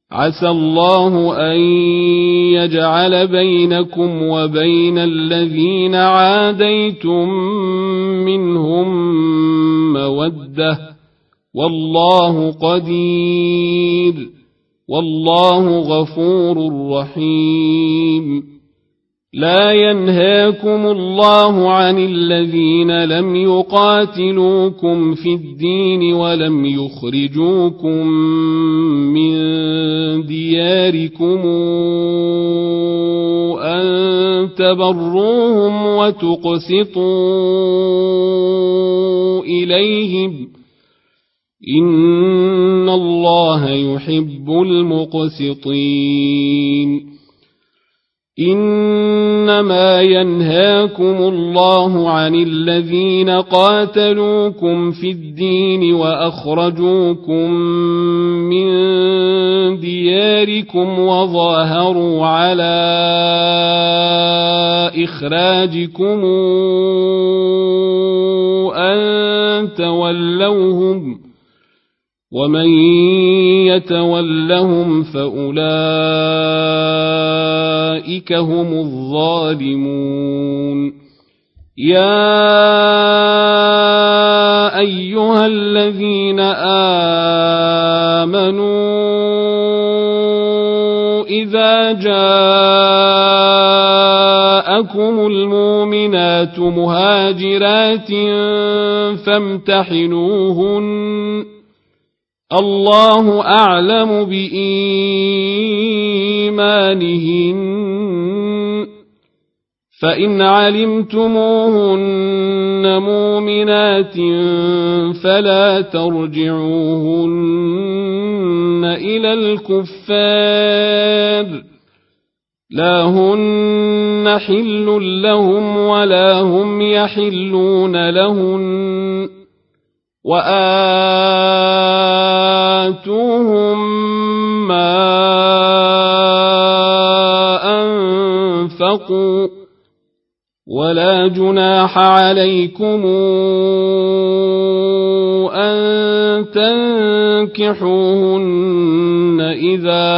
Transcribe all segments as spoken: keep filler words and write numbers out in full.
عسى الله أن يجعل بينكم وبين الذين عاديتم منهم مودة والله قدير والله غفور رحيم. لا ينهاكم الله عن الذين لم يقاتلوكم في الدين ولم يخرجوكم من دياركم أن تبروهم وتقسطوا إليهم إن الله يحب المقسطين. إنما ينهاكم الله عن الذين قاتلوكم في الدين وأخرجوكم من دياركم وظاهروا على إخراجكم أن تولوهم ومن يتولهم فأولئك هم الظالمون. يا أيها الذين آمنوا إذا جاءكم المؤمنات مهاجرات فامتحنوهن الله أعلم بإيمانهن فإن علمتموهن مؤمنات فلا ترجعوهن إلى الكفار لا هن حل لهم ولا هم يحلون لهن وآتوهم ما أنفقوا ولا جناح عليكم أن تنكحوهن إذا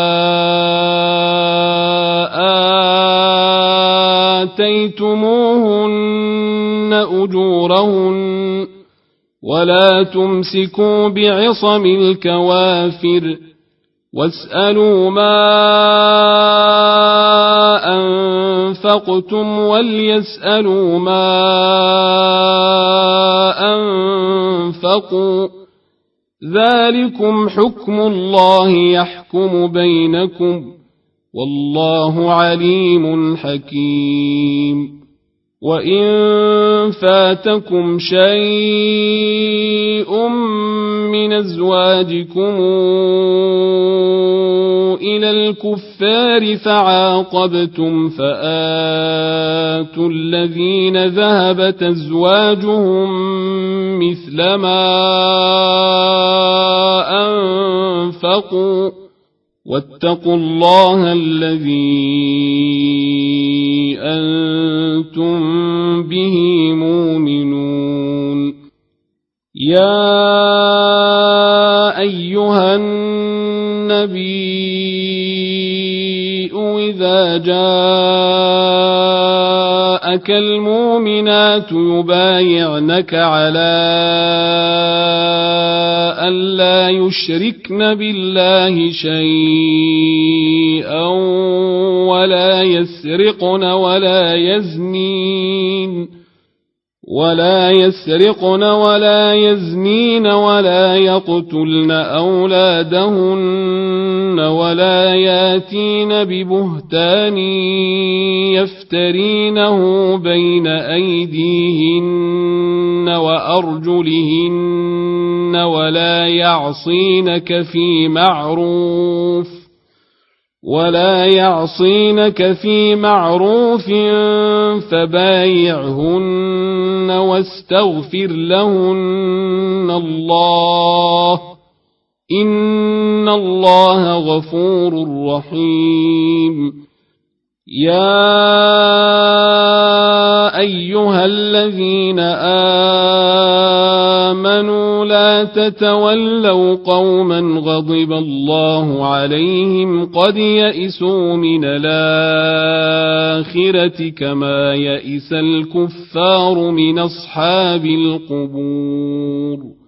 آتيتموهن أجورهن ولا تمسكوا بعصم الكوافر واسألوا ما أنفقتم وليسألوا ما أنفقوا ذلكم حكم الله يحكم بينكم والله عليم حكيم. وإن فاتكم شيء من أزواجكم إلى الكفار فعاقبتم فآتوا الذين ذهبت أزواجهم مثل ما أنفقوا واتقوا الله الذي أنتم به مؤمنون. يا أيها النبي إذا جاءك المؤمنات يبايعنك على أن لا يشركن بالله شيئا ولا يسرقن ولا يزنين ولا يسرقن ولا يزنين ولا يقتلن أولادهن ولا ياتين ببهتان يفترينه بين أيديهن وأرجلهن ولا يعصينك في معروف ولا يعصينك في معروف فبايعهن واستغفر لهن الله إن الله غفور رحيم. يا أيها الذين آمنوا لا تتولوا قوما غضب الله عليهم قد يئسوا من الآخرة كما يئس الكفار من أصحاب القبور